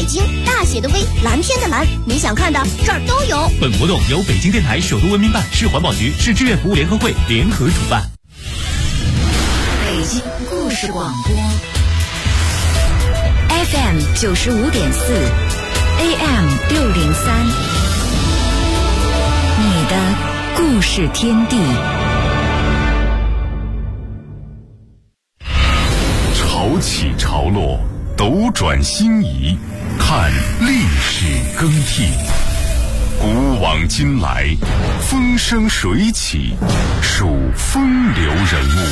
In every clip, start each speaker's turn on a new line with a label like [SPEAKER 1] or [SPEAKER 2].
[SPEAKER 1] 北京，大写的V，蓝天的蓝，你想看的这儿都有。
[SPEAKER 2] 本活动由北京电台首都文明办、市环保局、市志愿服务联合会联合主办。
[SPEAKER 3] 北京故事广播 FM 95.4 AM 603，你的故事天地。
[SPEAKER 4] 潮起潮落，斗转星移，看历史更替。古往今来，风生水起，数风流人物。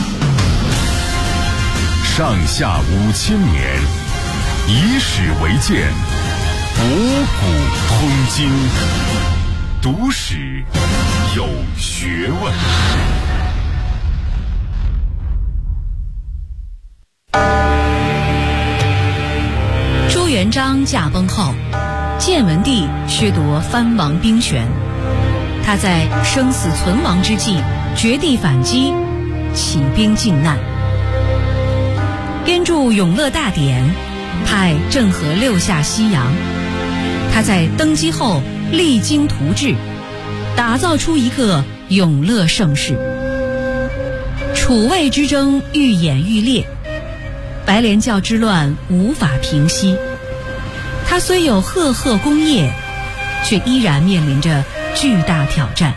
[SPEAKER 4] 上下5000年，以史为鉴，博古通今。读史有学问。
[SPEAKER 5] 朱元璋驾崩后，建文帝削夺藩王兵权，他在生死存亡之际绝地反击，起兵靖难，编著《永乐大典》，派郑和6下西洋。他在登基后励精图治，打造出一个永乐盛世。楚魏之争愈演愈烈，白莲教之乱无法平息。他虽有赫赫功业，却依然面临着巨大挑战。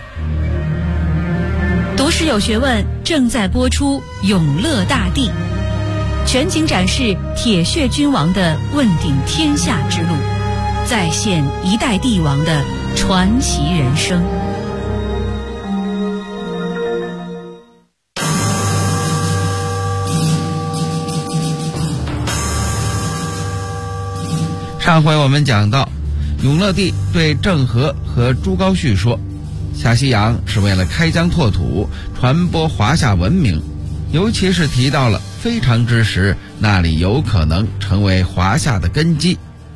[SPEAKER 5] 读史有学问正在播出《永乐大帝》，全景展示铁血君王的问鼎天下之路，再现一代帝王的传奇人生。
[SPEAKER 6] 上回我们讲到，永乐帝对郑和和朱高煦说，下西洋是为了开疆拓土，传播华夏文明，尤其是提到了非常之时，那里有可能成为华夏的根基。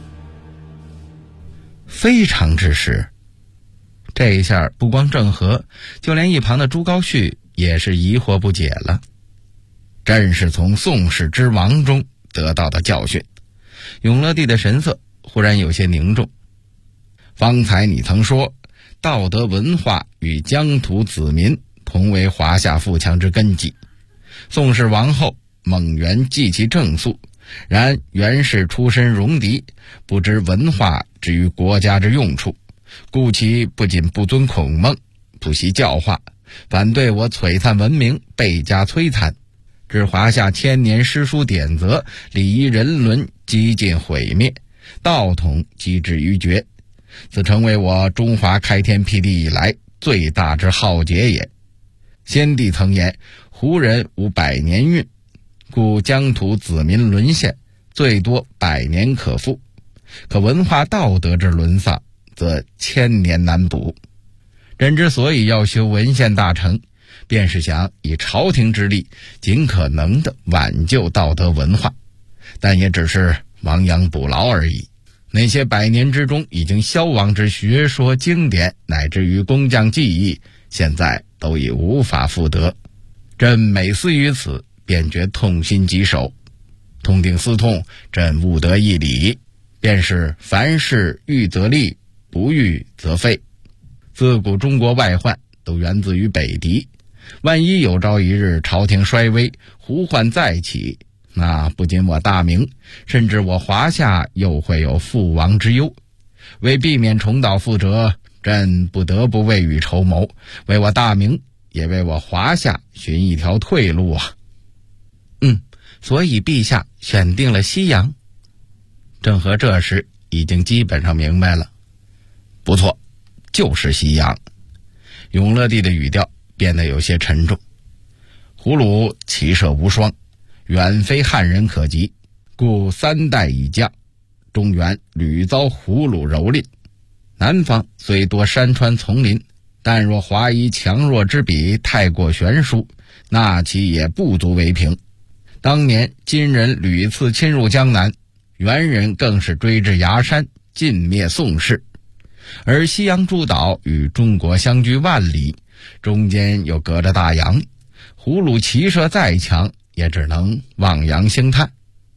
[SPEAKER 6] 非常之时，这一下不光郑和，就连一旁的朱高煦也是疑惑不解了。真是从宋氏之王中得到的教训。永乐帝的神色忽然有些凝重。方才你曾说，道德文化与疆土子民同为华夏富强之根基。宋氏王后蒙元继其正肃，然元氏出身戎狄，不知文化之于国家之用处，故其不仅不遵孔孟，不惜教化，反对我璀璨文明，倍加摧残，致华夏千年诗书典则、礼仪人伦几近毁灭，道统几至于绝，此成为我中华开天辟地以来最大之浩劫也。先帝曾言，胡人无100年运，故疆土子民沦陷，最多100年可复，可文化道德之沦丧，则1000年难补。朕之所以要修文献大成，便是想以朝廷之力尽可能的挽救道德文化，但也只是亡羊补牢而已。那些100年之中已经消亡之学说经典，乃至于工匠技艺，现在都已无法复得。朕每思于此，便觉痛心疾首。痛定思痛，朕悟得一理，便是凡事预则立，不预则废。自古中国外患都源自于北狄，万一有朝一日朝廷衰微，胡患再起，那不仅我大明，甚至我华夏又会有覆亡之忧。为避免重蹈覆辙，朕不得不未雨绸缪，为我大明，也为我华夏寻一条退路啊。所以陛下选定了西洋。郑和这时已经基本上明白了。不错，就是西洋。永乐帝的语调变得有些沉重。胡虏骑射无双，远非汉人可及，故3代以降，中原屡遭胡虏蹂躏。南方虽多山川丛林，但若华夷强弱之比太过悬殊，那其也不足为凭。当年金人屡次侵入江南，元人更是追至崖山，尽灭宋氏。而西洋诸岛与中国相距万里，中间又隔着大洋，胡虏骑射再强，也只能望洋兴叹。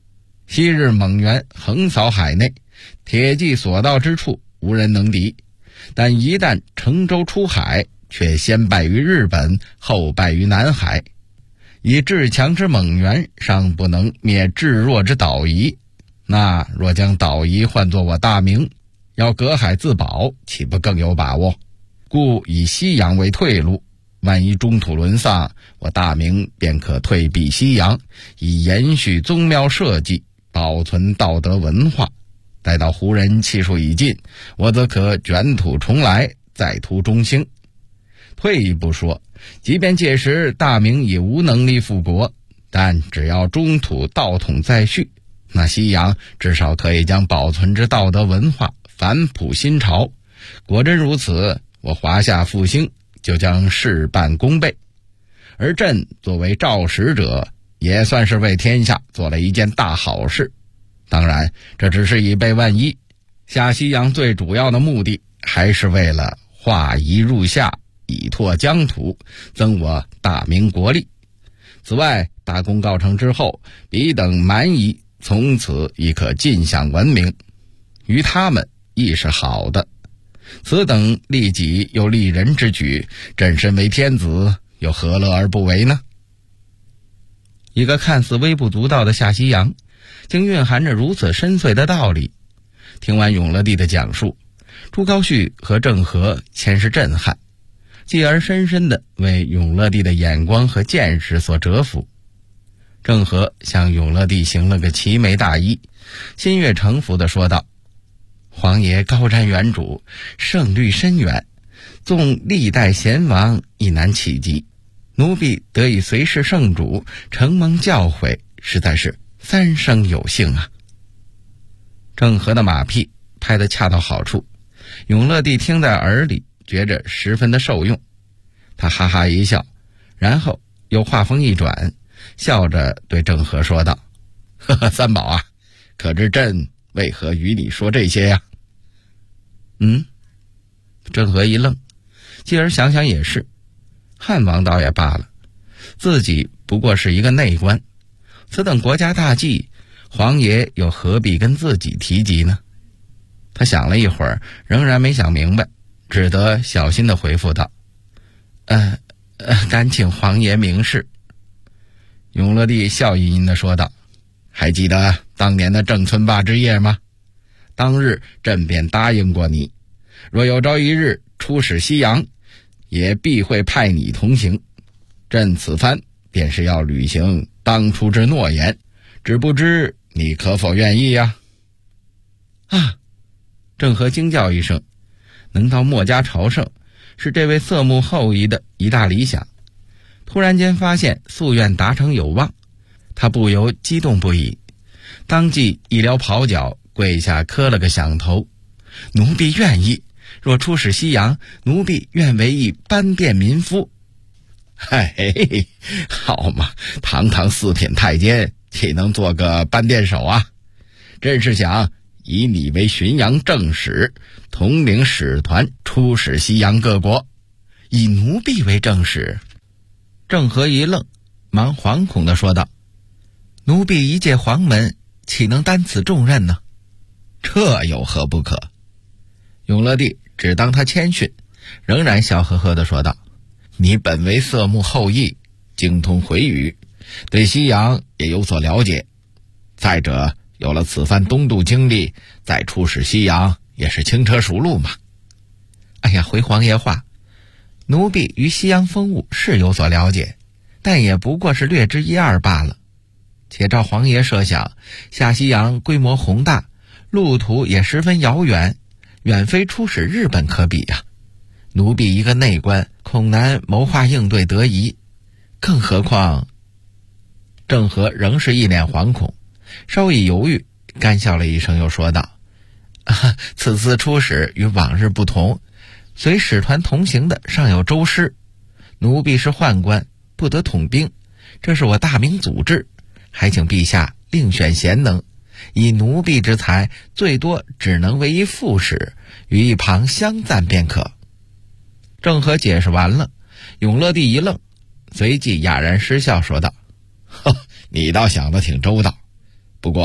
[SPEAKER 6] 昔日蒙元横扫海内，铁骑所到之处无人能敌，但一旦乘舟出海，却先败于日本，后败于南海。以至强之蒙元尚不能灭至弱之岛夷，那若将岛夷换作我大明，要隔海自保，岂不更有把握？故以西洋为退路，万一中土沦丧，我大明便可退避西洋，以延续宗庙社稷，保存道德文化。待到胡人气数已尽，我则可卷土重来，再图中兴。退一步说，即便届时大明也无能力复国，但只要中土道统再续，那西洋至少可以将保存之道德文化反哺新朝。果真如此，我华夏复兴就将事半功倍。而朕作为诏使者，也算是为天下做了一件大好事。当然，这只是以备万一。下西洋最主要的目的，还是为了化夷入夏，以拓疆土，增我大明国力。此外，大功告成之后，彼等蛮夷从此亦可尽享文明，于他们亦是好的。此等利己又利人之举，朕身为天子，又何乐而不为呢？一个看似微不足道的下西洋，竟蕴含着如此深邃的道理。听完永乐帝的讲述，朱高煦和郑和先是震撼，继而深深地为永乐帝的眼光和见识所折服。郑和向永乐帝行了个齐眉大揖，心悦诚服地说道：皇爷高瞻远瞩，圣虑深远，纵历代贤王亦难企及，奴婢得以随侍圣主，承蒙教诲，实在是三生有幸啊。郑和的马屁拍得恰到好处，永乐帝听在耳里，觉着十分的受用。他哈哈一笑，然后又话锋一转，笑着对郑和说道：呵呵，三宝啊，可知朕为何与你说这些呀？郑和一愣，继而想想也是，汉王倒也罢了，自己不过是一个内官，此等国家大计，皇爷又何必跟自己提及呢？他想了一会儿，仍然没想明白，只得小心地回复道：敢请皇爷明示。永乐帝笑吟吟地说道：还记得当年的郑村坝之夜吗？当日朕便答应过你，若有朝一日出使西洋，也必会派你同行。朕此番便是要履行当初之诺言，只不知你可否愿意呀？郑和惊叫一声，能到墨家朝圣，是这位色目后裔的一大理想。突然间发现夙愿达成有望，他不由激动不已，当即一撩袍角，跪下磕了个响头：奴婢愿意，若出使西洋，奴婢愿为一班殿民夫。嘿嘿，好嘛，堂堂四品太监，岂能做个班殿手啊？朕是想以你为巡洋正使，统领使团出使西洋各国。以奴婢为正使？郑和一愣，忙惶恐地说道：奴婢一介黄门，岂能担此重任呢？这有何不可？永乐帝只当他谦逊，仍然笑呵呵地说道：你本为色目后裔，精通回语，对西洋也有所了解。再者，有了此番东渡经历，再出使西洋也是轻车熟路嘛。哎呀，回皇爷话，奴婢于西洋风物是有所了解，但也不过是略知一二罢了。且照皇爷设想，下西洋规模宏大，路途也十分遥远，远非出使日本可比呀。奴婢一个内官，恐难谋划应对得宜。更何况……郑和仍是一脸惶恐，稍一犹豫，干笑了一声，又说道：此次出使与往日不同，随使团同行的尚有州师，奴婢是宦官，不得统兵，这是我大明祖制，还请陛下另选贤能，以奴婢之才，最多只能为一副使，于一旁相赞便可。郑和解释完了，永乐帝一愣，随即哑然失笑说道：你倒想得挺周到，不过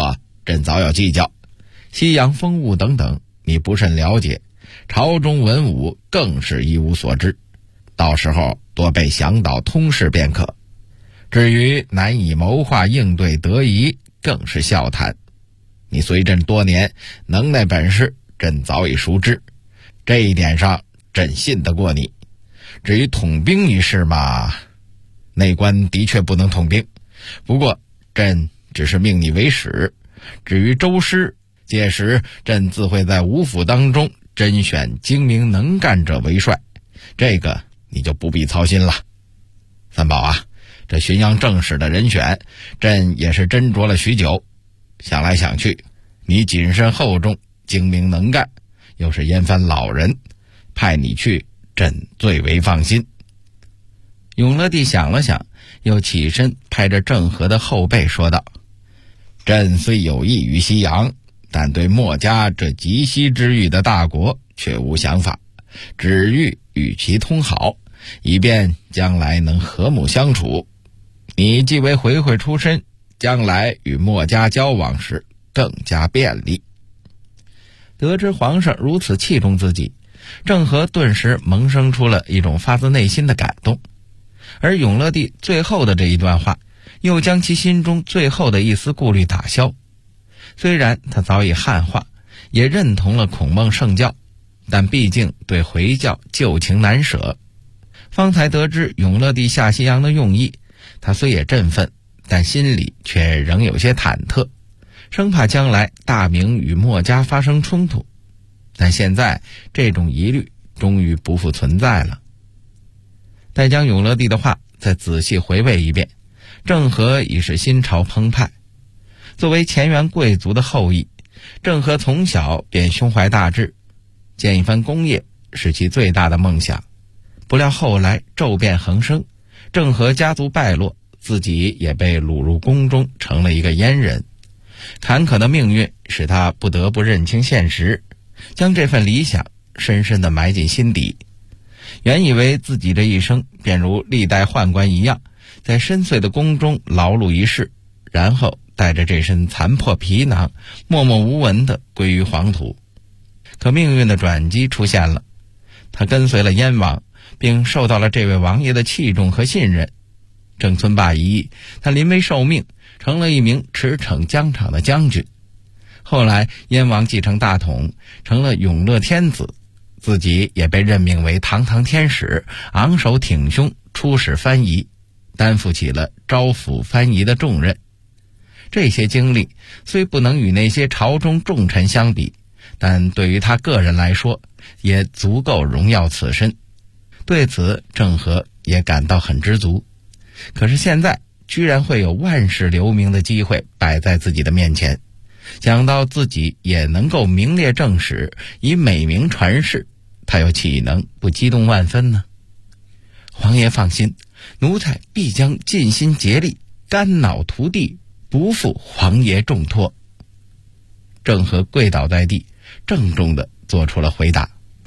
[SPEAKER 6] 朕早有计较，西洋风物等等你不甚了解，朝中文武更是一无所知，到时候多被详导通事便可。至于难以谋划应对得宜，更是笑谈。你随朕多年，能耐本事朕早已熟知，这一点上朕信得过你。至于统兵一事嘛，内官的确不能统兵，不过朕只是命你为使，至于州师，届时朕自会在五府当中甄选精明能干者为帅，这个你就不必操心了。三宝啊，这浔阳正使的人选，朕也是斟酌了许久，想来想去，你谨慎厚重，精明能干，又是燕藩老人，派你去，朕最为放心。永乐帝想了想，又起身拍着郑和的后背说道：朕虽有意于西洋，但对墨家这极西之域的大国却无想法，只欲与其通好，以便将来能和睦相处。你既为回回出身，将来与墨家交往时更加便利。得知皇上如此器重自己，郑和顿时萌生出了一种发自内心的感动，而永乐帝最后的这一段话又将其心中最后的一丝顾虑打消。虽然他早已汉化，也认同了孔孟圣教，但毕竟对回教旧情难舍。方才得知永乐帝下西洋的用意，他虽也振奋，但心里却仍有些忐忑，生怕将来大明与墨家发生冲突。但现在这种疑虑终于不复存在了。待将永乐帝的话再仔细回味一遍，郑和已是心潮澎湃。作为前元贵族的后裔，郑和从小便胸怀大志，建一番功业是其最大的梦想。不料后来骤变横生，郑和家族败落，自己也被掳入宫中，成了一个阉人。坎坷的命运使他不得不认清现实，将这份理想深深地埋进心底。原以为自己这一生便如历代宦官一样，在深邃的宫中劳碌一世，然后带着这身残破皮囊默默无闻地归于黄土。可命运的转机出现了，他跟随了燕王，并受到了这位王爷的器重和信任。郑村霸一役，他临危受命，成了一名驰骋疆场的将军。后来燕王继承大统，成了永乐天子，自己也被任命为堂堂天使，昂首挺胸出使藩夷，担负起了招抚藩夷的重任。这些经历虽不能与那些朝中重臣相比，但对于他个人来说也足够荣耀此身。对此郑和也感到很知足。可是现在居然会有万世留名的机会摆在自己的面前，想到自己也能够名列正史，以美名传世，他又岂能不激动万分呢？皇爷放心，奴才必将尽心竭力，肝脑涂地，不负皇爷重托。郑和跪倒在地，郑重地做出了回答。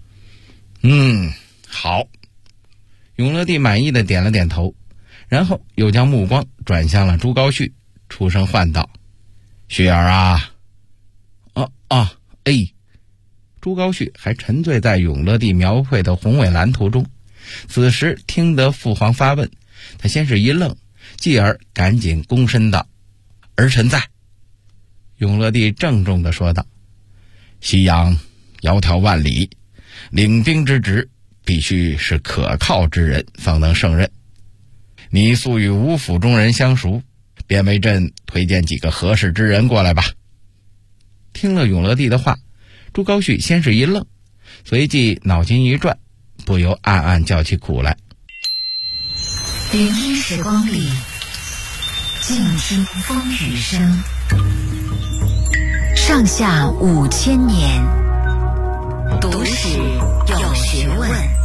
[SPEAKER 6] 好。永乐帝满意地点了点头，然后又将目光转向了朱高煦，出声唤道：煦儿啊！朱高煦还沉醉在永乐帝描绘的宏伟蓝图中，此时听得父皇发问，他先是一愣，继而赶紧躬身道：儿臣在。永乐帝郑重地说道：西洋窈窕万里，领兵之职必须是可靠之人方能胜任。你素与五府中人相熟，便为朕推荐几个合适之人过来吧。听了永乐帝的话，朱高煦先是一愣，随即脑筋一转，不由暗暗叫起苦来。
[SPEAKER 3] 聆听时光里，静听风雨声。上下5000年，读史有学问。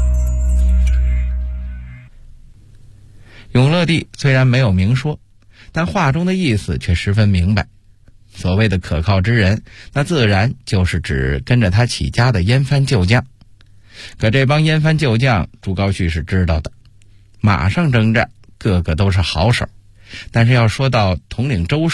[SPEAKER 6] 永乐帝虽然没有明说，但话中的意思却十分明白。所谓的可靠之人，那自然就是指跟着他起家的燕藩旧将。可这帮燕藩旧将，朱高煦是知道的，马上征战，个个都是好手，但是要说到统领州师，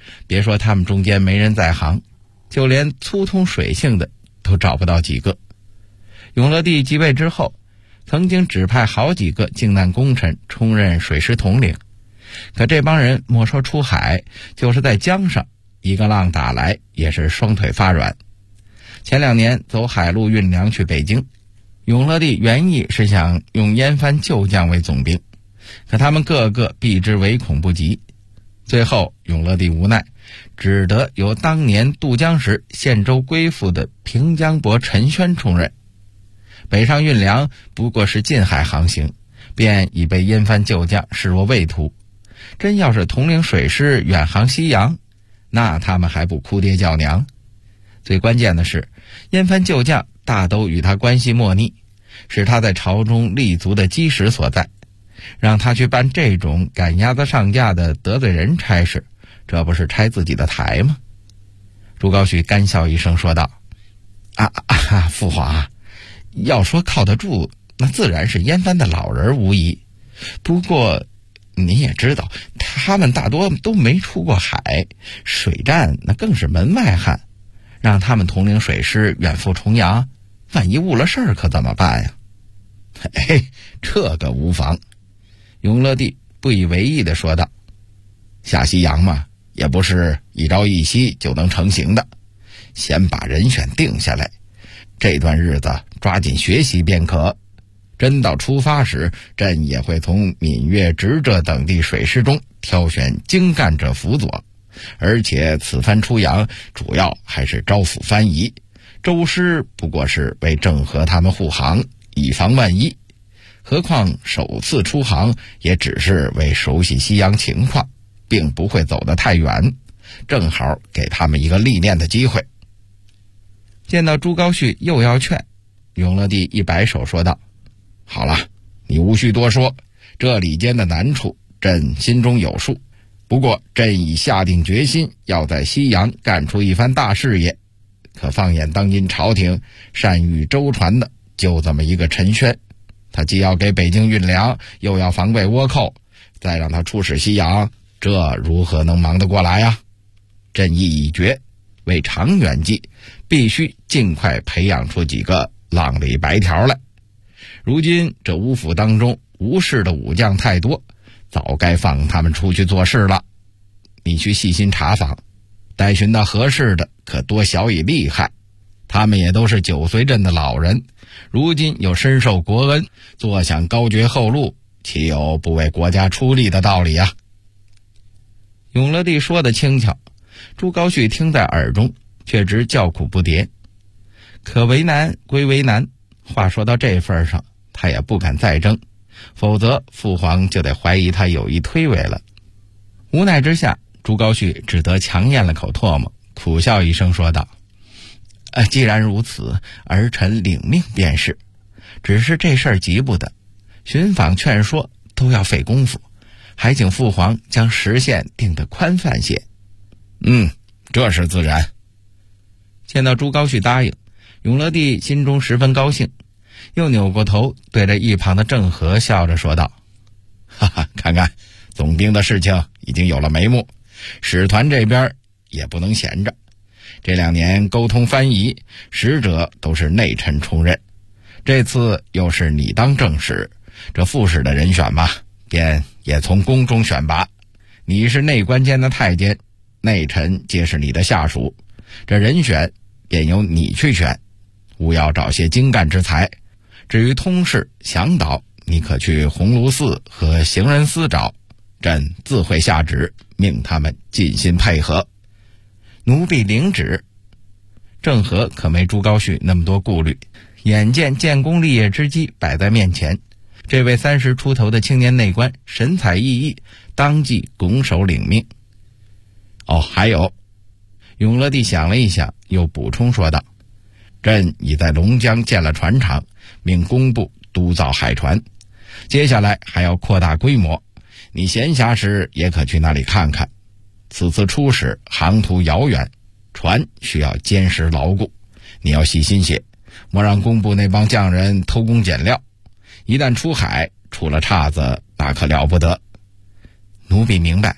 [SPEAKER 6] 别说他们中间没人在行，就连粗通水性的都找不到几个。永乐帝即位之后，曾经指派好几个靖难功臣充任水师统领，可这帮人莫说出海，就是在江上一个浪打来也是双腿发软。前2年走海路运粮去北京，永乐帝原意是想用燕藩旧将为总兵，可他们个个避之唯恐不及。最后永乐帝无奈，只得由当年渡江时献州归附的平江伯陈宣充任。北上运粮不过是近海航行，便已被燕藩旧将视若畏途。真要是统领水师远航西洋，那他们还不哭爹叫娘。最关键的是，燕藩旧将大都与他关系莫逆，是他在朝中立足的基石所在。让他去办这种赶鸭子上架的得罪人差事，这不是拆自己的台吗？朱高煦干笑一声说道：父皇，要说靠得住，那自然是燕藩的老人无疑。不过你也知道，他们大多都没出过海，水战那更是门外汉，让他们统领水师远赴重洋，万一误了事儿可怎么办呀？这个无妨。永乐帝不以为意地说道：下西洋嘛，也不是一朝一夕就能成行的，先把人选定下来，这段日子抓紧学习便可。真到出发时，朕也会从闽粤直浙等地水师中挑选精干者辅佐，而且此番出洋主要还是招抚藩夷，周师不过是为郑和他们护航，以防万一。何况首次出航也只是为熟悉西洋情况，并不会走得太远，正好给他们一个历练的机会。见到朱高煦又要劝，永乐帝一摆手说道：好了，你无需多说，这里间的难处朕心中有数，不过朕已下定决心要在西洋干出一番大事业。可放眼当今朝廷，善于周传的就这么一个陈宣，他既要给北京运粮，又要防备倭寇，再让他出使西洋，这如何能忙得过来啊？朕意已决，为长远计，必须尽快培养出几个浪里白条来。如今这乌府当中无事的武将太多，早该放他们出去做事了。你去细心查访，待寻到合适的，可多晓以厉害。他们也都是9岁镇的老人，如今又深受国恩，坐享高爵厚禄，岂有不为国家出力的道理啊？永乐帝说的轻巧，朱高煦听在耳中，却直叫苦不迭。可为难归为难，话说到这份上，他也不敢再争，否则父皇就得怀疑他有意推诿了。无奈之下，朱高煦只得强咽了口唾沫，苦笑一声说道：既然如此，儿臣领命便是。只是这事儿急不得，寻访劝说都要费功夫，还请父皇将时限定得宽泛些。这是自然。见到朱高煦答应，永乐帝心中十分高兴，又扭过头对着一旁的郑和笑着说道：看看总兵的事情已经有了眉目，使团这边也不能闲着。这2年沟通藩夷，使者都是内臣充任，这次又是你当正使，这副使的人选吧，便也从宫中选拔。你是内官监的太监，内臣皆是你的下属，这人选便由你去选，务要找些精干之才。至于通事向导，你可去鸿胪寺和行人司找，朕自会下旨，命他们尽心配合。奴婢领旨。郑和可没朱高煦那么多顾虑，眼见建功立业之机摆在面前，这位30出头的青年内官神采奕奕，当即拱手领命。还有，永乐帝想了一想，又补充说道：朕已在龙江建了船厂，命工部督造海船，接下来还要扩大规模，你闲暇时也可去那里看看。此次出使航途遥远，船需要坚实牢固，你要细心些，莫让工部那帮匠人偷工减料，一旦出海出了岔子，那可了不得。奴婢明白，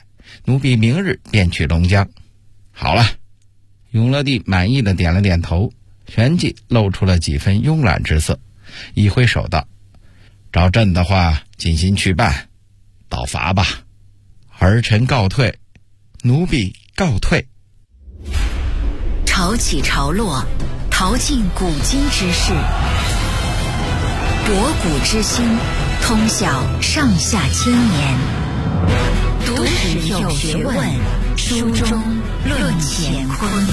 [SPEAKER 6] 奴婢明日便去龙江。好了。永乐帝满意的点了点头，旋即露出了几分慵懒之色，一挥手道：照朕的话尽心去办，道罚吧。儿臣告退。奴婢告退。
[SPEAKER 3] 潮起潮落，淘尽古今之事，博古之今，通晓上下千年。读史有学问，书中论乾坤。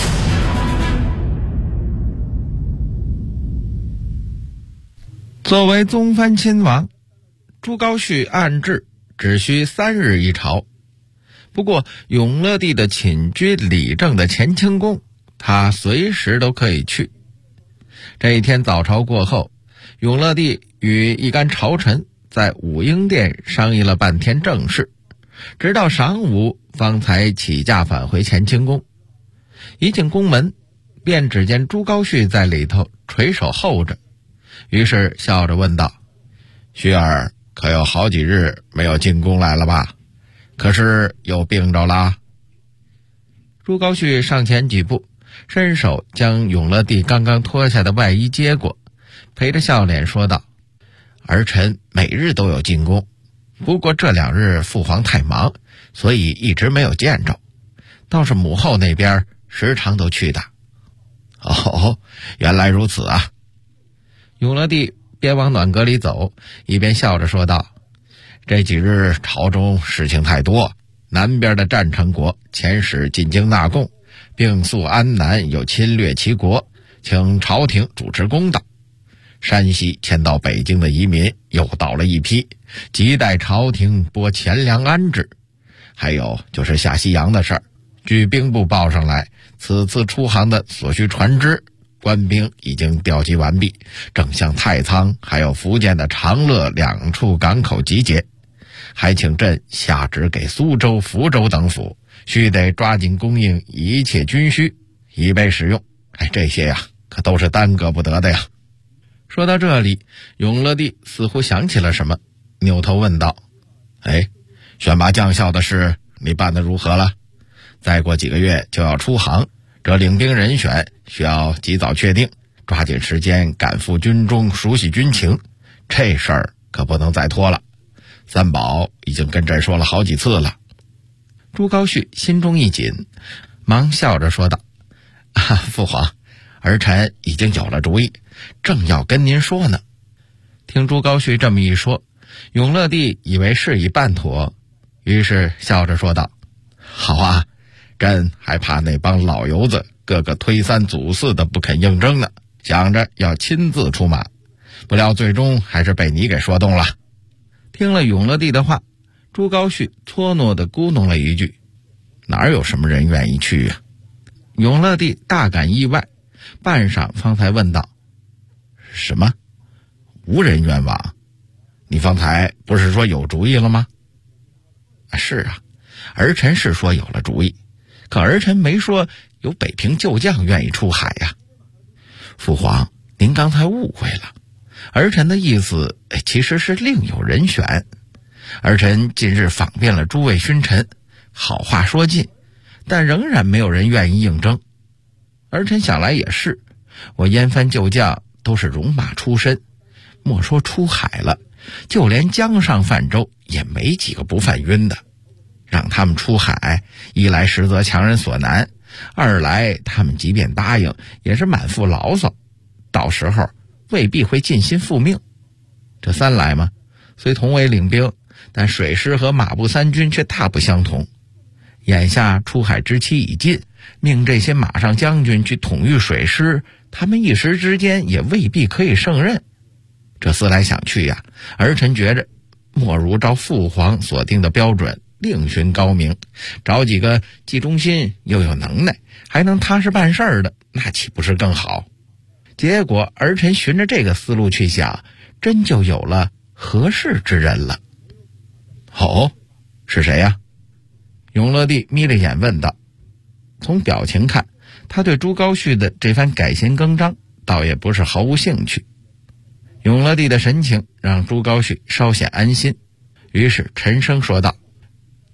[SPEAKER 6] 作为宗藩亲王，朱高煦按制只需3日一朝。不过永乐帝的寝居理政的乾清宫，他随时都可以去。这一天早朝过后，永乐帝与一干朝臣在武英殿商议了半天政事，直到晌午方才起驾返回乾清宫。一进宫门，便只见朱高煦在里头垂手候着，于是笑着问道：煦儿可有好几日没有进宫来了吧？可是又病着啦？朱高煦上前几步，伸手将永乐帝刚刚脱下的外衣接过，陪着笑脸说道：儿臣每日都有进宫，不过这2日父皇太忙，所以一直没有见着，倒是母后那边时常都去的。哦，原来如此啊。永乐帝边往暖阁里走，一边笑着说道：这几日朝中事情太多，南边的战成国遣使进京纳贡，并诉安南有侵略其国，请朝廷主持公道。山西迁到北京的移民又到了一批，急待朝廷拨钱粮安置。还有就是下西洋的事儿，据兵部报上来，此次出航的所需船只官兵已经调集完毕，正向太仓还有福建的长乐2处港口集结，还请朕下旨给苏州、福州等府，须得抓紧供应一切军需，以备使用。这些呀，可都是耽搁不得的呀。说到这里，永乐帝似乎想起了什么，扭头问道：选拔将校的事你办得如何了？再过几个月就要出航，这领兵人选需要及早确定，抓紧时间赶赴军中熟悉军情，这事儿可不能再拖了。三宝已经跟朕说了好几次了。朱高煦心中一紧，忙笑着说道：父皇，儿臣已经有了主意，正要跟您说呢。听朱高煦这么一说，永乐帝以为事已办妥，于是笑着说道：好啊，朕还怕那帮老油子个个推三阻四的不肯应征呢，想着要亲自出马，不料最终还是被你给说动了。听了永乐帝的话，朱高煦搓糯地咕哝了一句：哪有什么人愿意去啊？永乐帝大感意外，半晌方才问道：什么？无人愿往？你方才不是说有主意了吗？是啊，儿臣是说有了主意，可儿臣没说有北平旧将愿意出海呀。父皇，您刚才误会了，儿臣的意思其实是另有人选。儿臣近日访遍了诸位勋臣，好话说尽，但仍然没有人愿意应征。儿臣想来也是，我燕藩旧将都是戎马出身，莫说出海了，就连江上泛舟也没几个不犯晕的。让他们出海，一来实则强人所难，二来他们即便答应也是满腹牢骚，到时候未必会尽心复命。这三来嘛，虽同为领兵，但水师和马步三军却大不相同。眼下出海之期已尽，命这些马上将军去统御水师，他们一时之间也未必可以胜任。这思来想去呀，儿臣觉着莫如照父皇所定的标准另寻高明，找几个既忠心又有能耐，还能踏实办事的，那岂不是更好？结果儿臣循着这个思路去想，真就有了合适之人了。哦，是谁呀？永乐帝眯着眼问道。从表情看，他对朱高煦的这番改弦更张倒也不是毫无兴趣。永乐帝的神情让朱高煦稍显安心，于是沉声说道：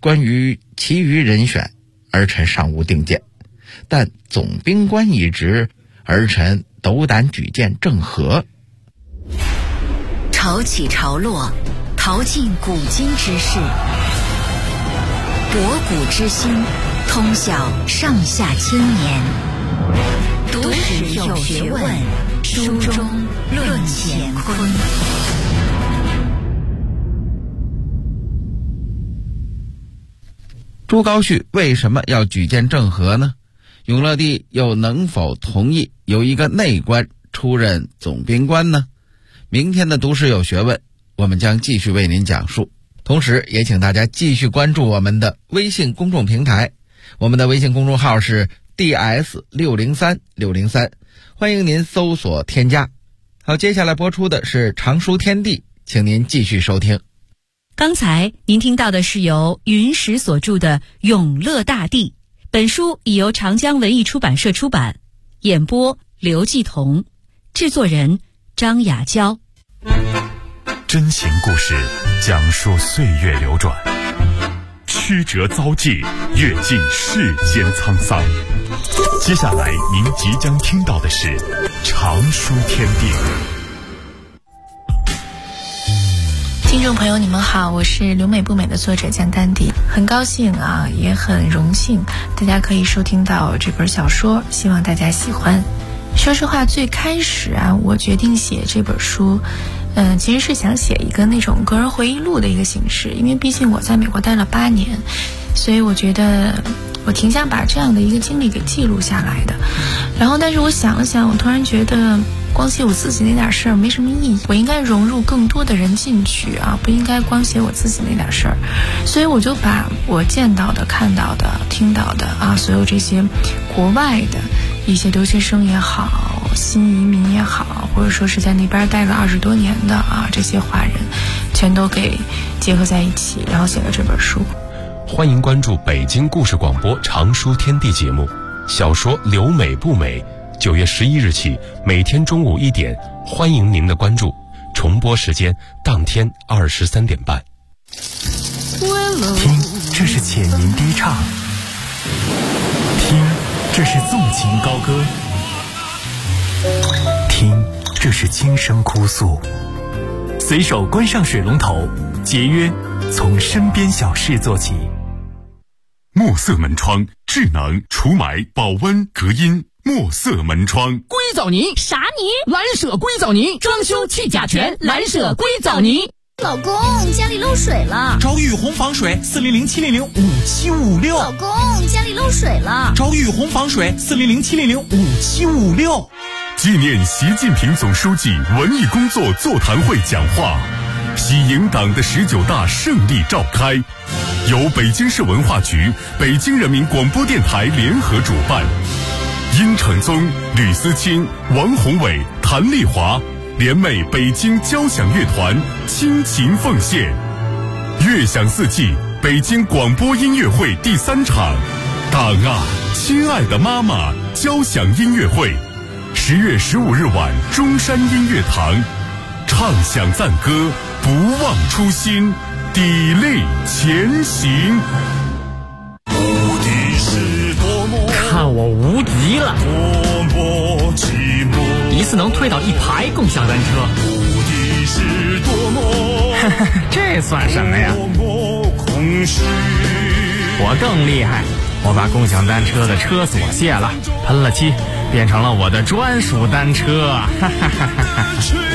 [SPEAKER 6] 关于其余人选，儿臣尚无定见，但总兵官一职，儿臣斗胆举荐郑和。
[SPEAKER 3] 潮起潮落，淘尽古今之事，博古之心，通晓上下千年。读史有学问，书中论乾坤。
[SPEAKER 6] 朱高煦为什么要举荐郑和呢？永乐帝又能否同意由一个内官出任总兵官呢？明天的读史有学问，我们将继续为您讲述。同时也请大家继续关注我们的微信公众平台，我们的微信公众号是 DS603603，欢迎您搜索添加。好，接下来播出的是常书天地，请您继续收听。
[SPEAKER 5] 刚才您听到的是由云石所著的《永乐大帝》，本书已由长江文艺出版社出版，演播刘继彤，制作人张雅娇。
[SPEAKER 4] 真情故事讲述岁月流转，曲折遭际，阅尽世间沧桑。接下来您即将听到的是常书天地。
[SPEAKER 7] 听众朋友你们好，我是留美不美的作者江丹迪，很高兴啊，也很荣幸大家可以收听到这本小说，希望大家喜欢。说实话，最开始啊，我决定写这本书其实是想写一个那种个人回忆录的一个形式，因为毕竟我在美国待了8年，所以我觉得我挺想把这样的一个经历给记录下来的。然后但是我想了想，我突然觉得光写我自己那点事儿没什么意义，我应该融入更多的人进去啊，不应该光写我自己那点事儿。所以我就把我见到的、看到的、听到的啊，所有这些国外的一些留学生也好，新移民也好，或者说是在那边待了20多年的啊，这些华人全都给结合在一起，然后写了这本书。
[SPEAKER 8] 欢迎关注北京故事广播常书天地节目，小说留美不美，9月11日起每天中午1点，欢迎您的关注，重播时间当天23点半。
[SPEAKER 9] 听，这是浅吟低唱；听，这是纵情高歌；听，这是轻声哭诉。随手关上水龙头，节约从身边小事做起。
[SPEAKER 4] 墨色门窗，智能除霾、保温、隔音。墨色门窗，
[SPEAKER 10] 硅藻泥
[SPEAKER 1] 啥泥？
[SPEAKER 10] 蓝舍硅藻泥，装修去甲醛，蓝舍硅藻泥。
[SPEAKER 1] 老公，家里漏水了，
[SPEAKER 10] 找雨虹防水400-700-5756。
[SPEAKER 1] 老公，家里漏水了，
[SPEAKER 10] 找雨虹防水400-700-5756。
[SPEAKER 4] 纪念习近平总书记文艺工作座谈会讲话，喜迎党的19大胜利召开，由北京市文化局、北京人民广播电台联合主办。殷承宗、吕思清、王宏伟、谭丽华联袂北京交响乐团倾情奉献。乐享四季北京广播音乐会第3场，党啊，亲爱的妈妈交响音乐会，10月15日晚中山音乐堂，唱响赞歌，不忘初心，砥砺前行。
[SPEAKER 10] 看我无敌了！一次能推倒1排共享单车，这算什么呀？我更厉害，我把共享单车的车锁卸了，喷了漆，变成了我的专属单车。